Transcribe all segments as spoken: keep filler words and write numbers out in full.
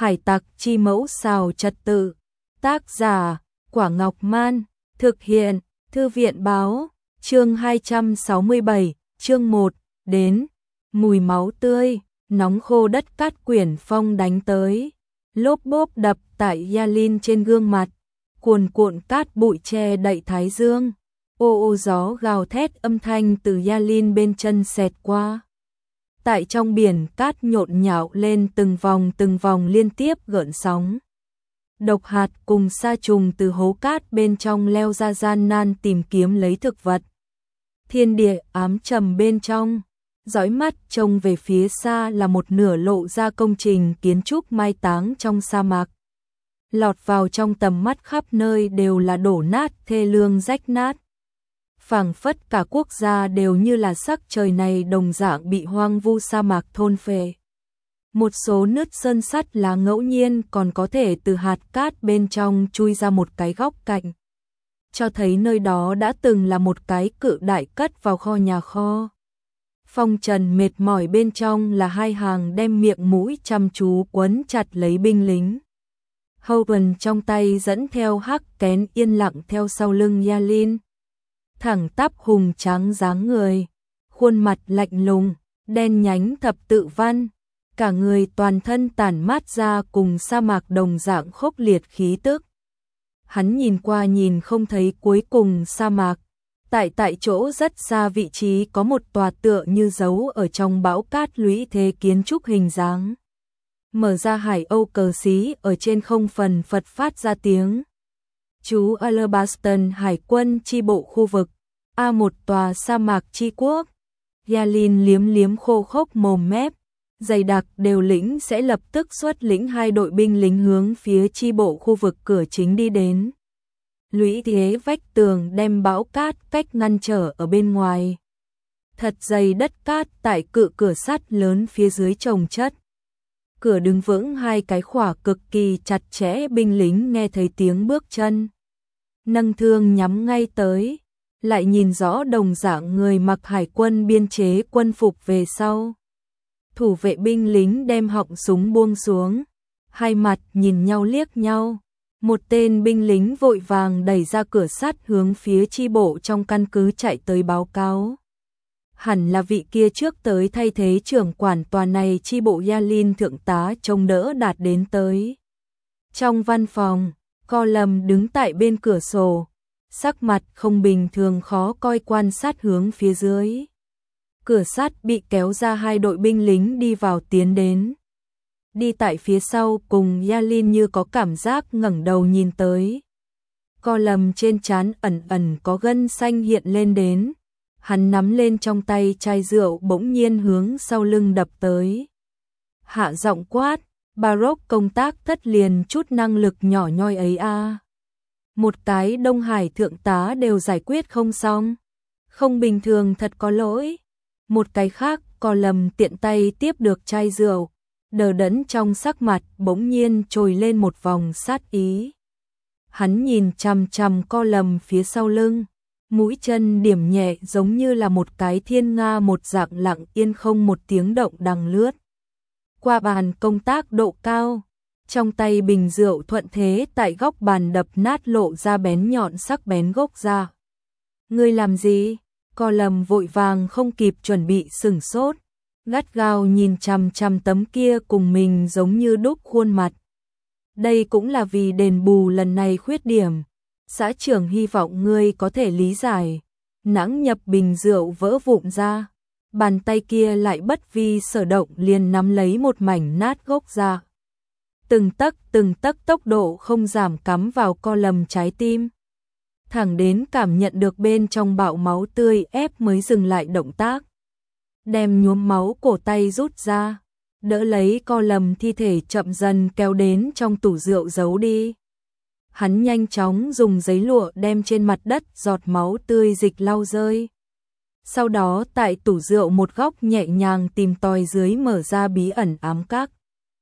Hải tặc chi mẫu xào trật tự. Tác giả Quả Ngọc Man. Thực hiện Thư viện Báo. Chương hai trăm sáu mươi bảy, chương một, đến. Mùi máu tươi, nóng khô đất cát quyển phong đánh tới. Lốp bốp đập tại Yalin trên gương mặt. Cuồn cuộn cát bụi che đậy thái dương. Ô ô gió gào thét âm thanh từ Yalin bên chân xẹt qua. Tại trong biển cát nhộn nhạo lên từng vòng từng vòng liên tiếp gợn sóng. Độc hạt cùng sa trùng từ hố cát bên trong leo ra gian nan tìm kiếm lấy thực vật. Thiên địa ám trầm bên trong, dõi mắt trông về phía xa là một nửa lộ ra công trình kiến trúc mai táng trong sa mạc. Lọt vào trong tầm mắt khắp nơi đều là đổ nát thê lương rách nát. Phảng phất cả quốc gia đều như là sắc trời này đồng dạng bị hoang vu sa mạc thôn phệ. Một số nứt sơn sắt là ngẫu nhiên còn có thể từ hạt cát bên trong chui ra một cái góc cạnh. Cho thấy nơi đó đã từng là một cái cự đại cất vào kho nhà kho. Phong trần mệt mỏi bên trong là hai hàng đem miệng mũi chăm chú quấn chặt lấy binh lính. Hogan trong tay dẫn theo hắc kén yên lặng theo sau lưng Yalin. Thẳng tắp hùng tráng dáng người, khuôn mặt lạnh lùng, đen nhánh thập tự văn, cả người toàn thân tản mát ra cùng sa mạc đồng dạng khốc liệt khí tức. Hắn nhìn qua nhìn không thấy cuối cùng sa mạc, tại tại chỗ rất xa vị trí có một tòa tựa như giấu ở trong bão cát lũy thế kiến trúc hình dáng. Mở ra hải âu cờ xí ở trên không phần phật phát ra tiếng. Chú Alabaston Hải quân chi bộ khu vực, A một tòa sa mạc chi quốc. Yalin liếm liếm khô khốc mồm mép, dày đặc đều lĩnh sẽ lập tức xuất lĩnh hai đội binh lính hướng phía chi bộ khu vực cửa chính đi đến. Lũy thế vách tường đem bão cát cách ngăn trở ở bên ngoài. Thật dày đất cát tại cự cửa sắt lớn phía dưới chồng chất. Cửa đứng vững hai cái khỏa cực kỳ chặt chẽ, binh lính nghe thấy tiếng bước chân. Nâng thương nhắm ngay tới, lại nhìn rõ đồng dạng người mặc hải quân biên chế quân phục về sau. Thủ vệ binh lính đem họng súng buông xuống, hai mặt nhìn nhau liếc nhau. Một tên binh lính vội vàng đẩy ra cửa sắt hướng phía chi bộ trong căn cứ chạy tới báo cáo. Hẳn là vị kia trước tới thay thế trưởng quản tòa này chi bộ Yalin thượng tá trông đỡ đạt đến tới. Trong văn phòng, Colum đứng tại bên cửa sổ, sắc mặt không bình thường khó coi quan sát hướng phía dưới. Cửa sắt bị kéo ra, hai đội binh lính đi vào tiến đến. Đi tại phía sau cùng Yalin như có cảm giác ngẩng đầu nhìn tới. Colum trên trán ẩn ẩn có gân xanh hiện lên đến. Hắn nắm lên trong tay chai rượu bỗng nhiên hướng sau lưng đập tới. Hạ giọng quát, Baroque công tác thất liền chút năng lực nhỏ nhoi ấy a. À. Một cái Đông Hải thượng tá đều giải quyết không xong. Không bình thường thật có lỗi. Một cái khác, Colum tiện tay tiếp được chai rượu, đờ đẫn trong sắc mặt bỗng nhiên trồi lên một vòng sát ý. Hắn nhìn chằm chằm Colum phía sau lưng. Mũi chân điểm nhẹ giống như là một cái thiên nga một dạng lặng yên không một tiếng động đằng lướt. Qua bàn công tác độ cao, trong tay bình rượu thuận thế tại góc bàn đập nát lộ ra bén nhọn sắc bén gốc ra. Ngươi làm gì? Colum vội vàng không kịp chuẩn bị sửng sốt, gắt gao nhìn chằm chằm tấm kia cùng mình giống như đúc khuôn mặt. Đây cũng là vì đền bù lần này khuyết điểm. Xã trưởng hy vọng ngươi có thể lý giải. Nãng nhập bình rượu vỡ vụn ra, bàn tay kia lại bất vi sở động liền nắm lấy một mảnh nát gốc ra. Từng tấc từng tấc tốc độ không giảm cắm vào Colum trái tim. Thẳng đến cảm nhận được bên trong bạo máu tươi ép mới dừng lại động tác. Đem nhuốm máu cổ tay rút ra, đỡ lấy Colum thi thể chậm dần kéo đến trong tủ rượu giấu đi. Hắn nhanh chóng dùng giấy lụa đem trên mặt đất giọt máu tươi dịch lau rơi. Sau đó tại tủ rượu một góc nhẹ nhàng tìm tòi dưới mở ra bí ẩn ám các.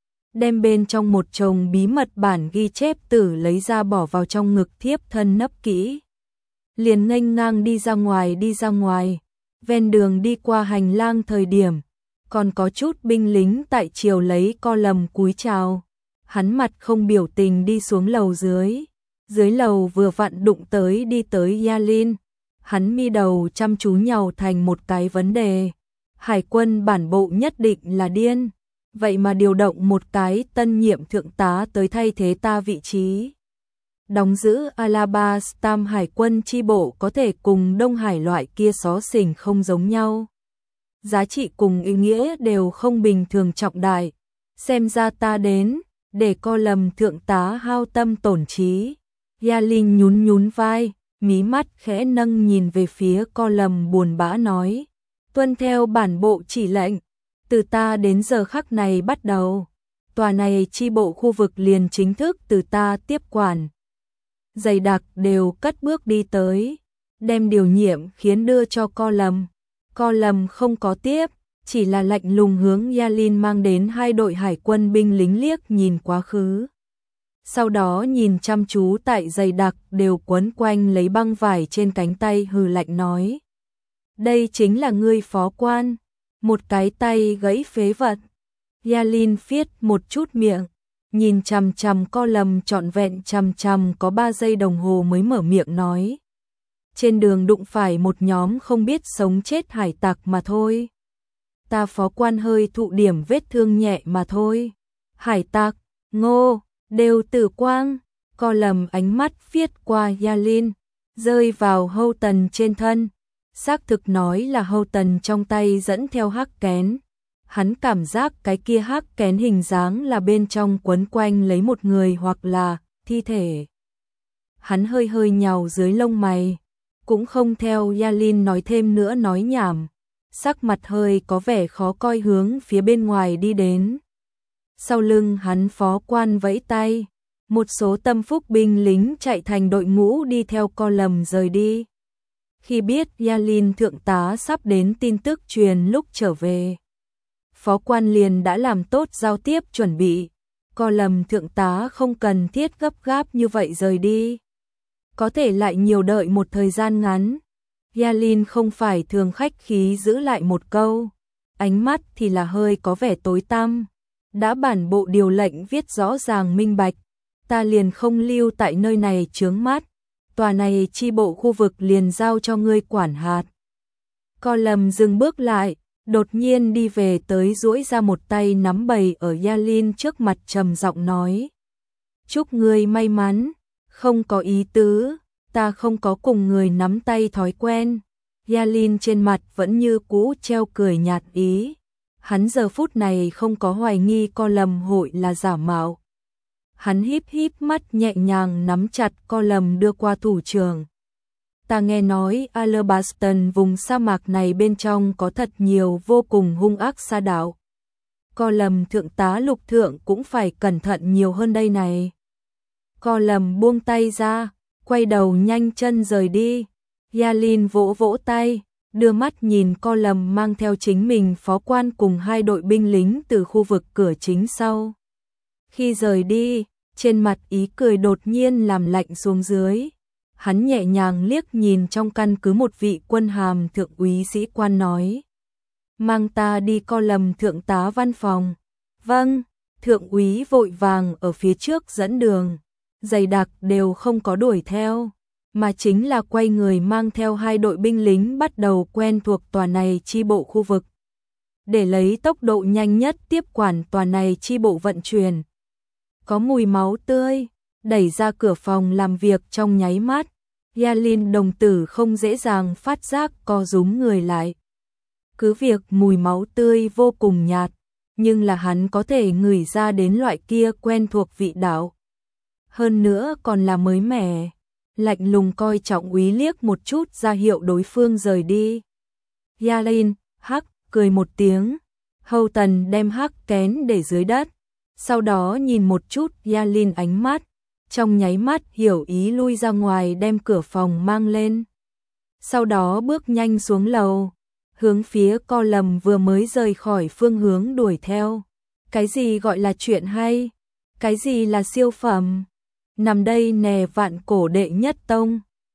Đem bên trong một chồng bí mật bản ghi chép tử lấy ra bỏ vào trong ngực thiếp thân nấp kỹ. Liền nghênh ngang đi ra ngoài đi ra ngoài. Ven đường đi qua hành lang thời điểm, còn có chút binh lính tại chiều lấy Colum cúi chào. Hắn mặt không biểu tình đi xuống lầu dưới. Dưới lầu vừa vặn đụng tới đi tới Yalin. Hắn mi đầu chăm chú nhàu thành một cái vấn đề. Hải quân bản bộ nhất định là điên. Vậy mà điều động một cái tân nhiệm thượng tá tới thay thế ta vị trí. Đóng giữ Alabastam hải quân chi bộ có thể cùng Đông Hải loại kia xó xỉnh không giống nhau. Giá trị cùng ý nghĩa đều không bình thường trọng đại. Xem ra ta đến, để co lầm thượng tá hao tâm tổn trí. Yalin nhún nhún vai, mí mắt khẽ nâng nhìn về phía co lầm buồn bã nói. Tuân theo bản bộ chỉ lệnh, từ ta đến giờ khắc này bắt đầu. Tòa này chi bộ khu vực liền chính thức từ ta tiếp quản. Dày đặc đều cất bước đi tới, đem điều nhiệm khiến đưa cho co lầm. Co lầm không có tiếp, chỉ là lạnh lùng hướng Yalin mang đến hai đội hải quân binh lính liếc nhìn quá khứ. Sau đó nhìn chăm chú tại dày đặc đều quấn quanh lấy băng vải trên cánh tay hừ lạnh nói. Đây chính là ngươi phó quan, một cái tay gãy phế vật. Yalin phiết một chút miệng, nhìn chằm chằm co lầm trọn vẹn chằm chằm có ba giây đồng hồ mới mở miệng nói. Trên đường đụng phải một nhóm không biết sống chết hải tặc mà thôi. Ta phó quan hơi thụ điểm vết thương nhẹ mà thôi. Hải tặc, ngô, đều tử quang. Co lầm ánh mắt viết qua Yalin, rơi vào hâu tần trên thân. Xác thực nói là hâu tần trong tay dẫn theo hắc kén. Hắn cảm giác cái kia hắc kén hình dáng là bên trong quấn quanh lấy một người hoặc là thi thể. Hắn hơi hơi nhàu dưới lông mày, cũng không theo Yalin nói thêm nữa nói nhảm. Sắc mặt hơi có vẻ khó coi hướng phía bên ngoài đi đến. Sau lưng hắn phó quan vẫy tay, một số tâm phúc binh lính chạy thành đội ngũ đi theo co lầm rời đi. Khi biết Yalin thượng tá sắp đến tin tức truyền lúc trở về, phó quan liền đã làm tốt giao tiếp chuẩn bị. Co lầm thượng tá không cần thiết gấp gáp như vậy rời đi. Có thể lại nhiều đợi một thời gian ngắn. Yalin không phải thường khách khí giữ lại một câu, ánh mắt thì là hơi có vẻ tối tăm. Đã bản bộ điều lệnh viết rõ ràng minh bạch, ta liền không lưu tại nơi này chướng mắt, tòa này chi bộ khu vực liền giao cho ngươi quản hạt. Co lầm dừng bước lại, đột nhiên đi về tới duỗi ra một tay nắm bầy ở Yalin trước mặt trầm giọng nói. Chúc ngươi may mắn, không có ý tứ. Ta không có cùng người nắm tay thói quen. Yalin trên mặt vẫn như cũ treo cười nhạt ý. Hắn giờ phút này không có hoài nghi co lầm hội là giả mạo. Hắn híp híp mắt nhẹ nhàng nắm chặt co lầm đưa qua thủ trưởng. Ta nghe nói Alabastam vùng sa mạc này bên trong có thật nhiều vô cùng hung ác sa đạo. Co lầm thượng tá lục thượng cũng phải cẩn thận nhiều hơn đây này. Co lầm buông tay ra, quay đầu nhanh chân rời đi. Yalin vỗ vỗ tay, đưa mắt nhìn co lầm mang theo chính mình phó quan cùng hai đội binh lính từ khu vực cửa chính sau. Khi rời đi, trên mặt ý cười đột nhiên làm lạnh xuống dưới. Hắn nhẹ nhàng liếc nhìn trong căn cứ một vị quân hàm thượng úy sĩ quan nói. Mang ta đi co lầm thượng tá văn phòng. Vâng, thượng úy vội vàng ở phía trước dẫn đường. Dày đặc đều không có đuổi theo, mà chính là quay người mang theo hai đội binh lính bắt đầu quen thuộc tòa này chi bộ khu vực. Để lấy tốc độ nhanh nhất tiếp quản tòa này chi bộ vận chuyển. Có mùi máu tươi, đẩy ra cửa phòng làm việc trong nháy mắt. Yalin đồng tử không dễ dàng phát giác co rúm người lại. Cứ việc mùi máu tươi vô cùng nhạt, nhưng là hắn có thể ngửi ra đến loại kia quen thuộc vị đạo. Hơn nữa còn là mới mẻ. Lạnh lùng coi trọng úy liếc một chút ra hiệu đối phương rời đi. Yalin, hắc, cười một tiếng. Hâu tần đem hắc kén để dưới đất. Sau đó nhìn một chút Yalin ánh mắt. Trong nháy mắt hiểu ý lui ra ngoài đem cửa phòng mang lên. Sau đó bước nhanh xuống lầu. Hướng phía co lầm vừa mới rời khỏi phương hướng đuổi theo. Cái gì gọi là chuyện hay? Cái gì là siêu phẩm? Nằm đây nè vạn cổ đệ nhất tông.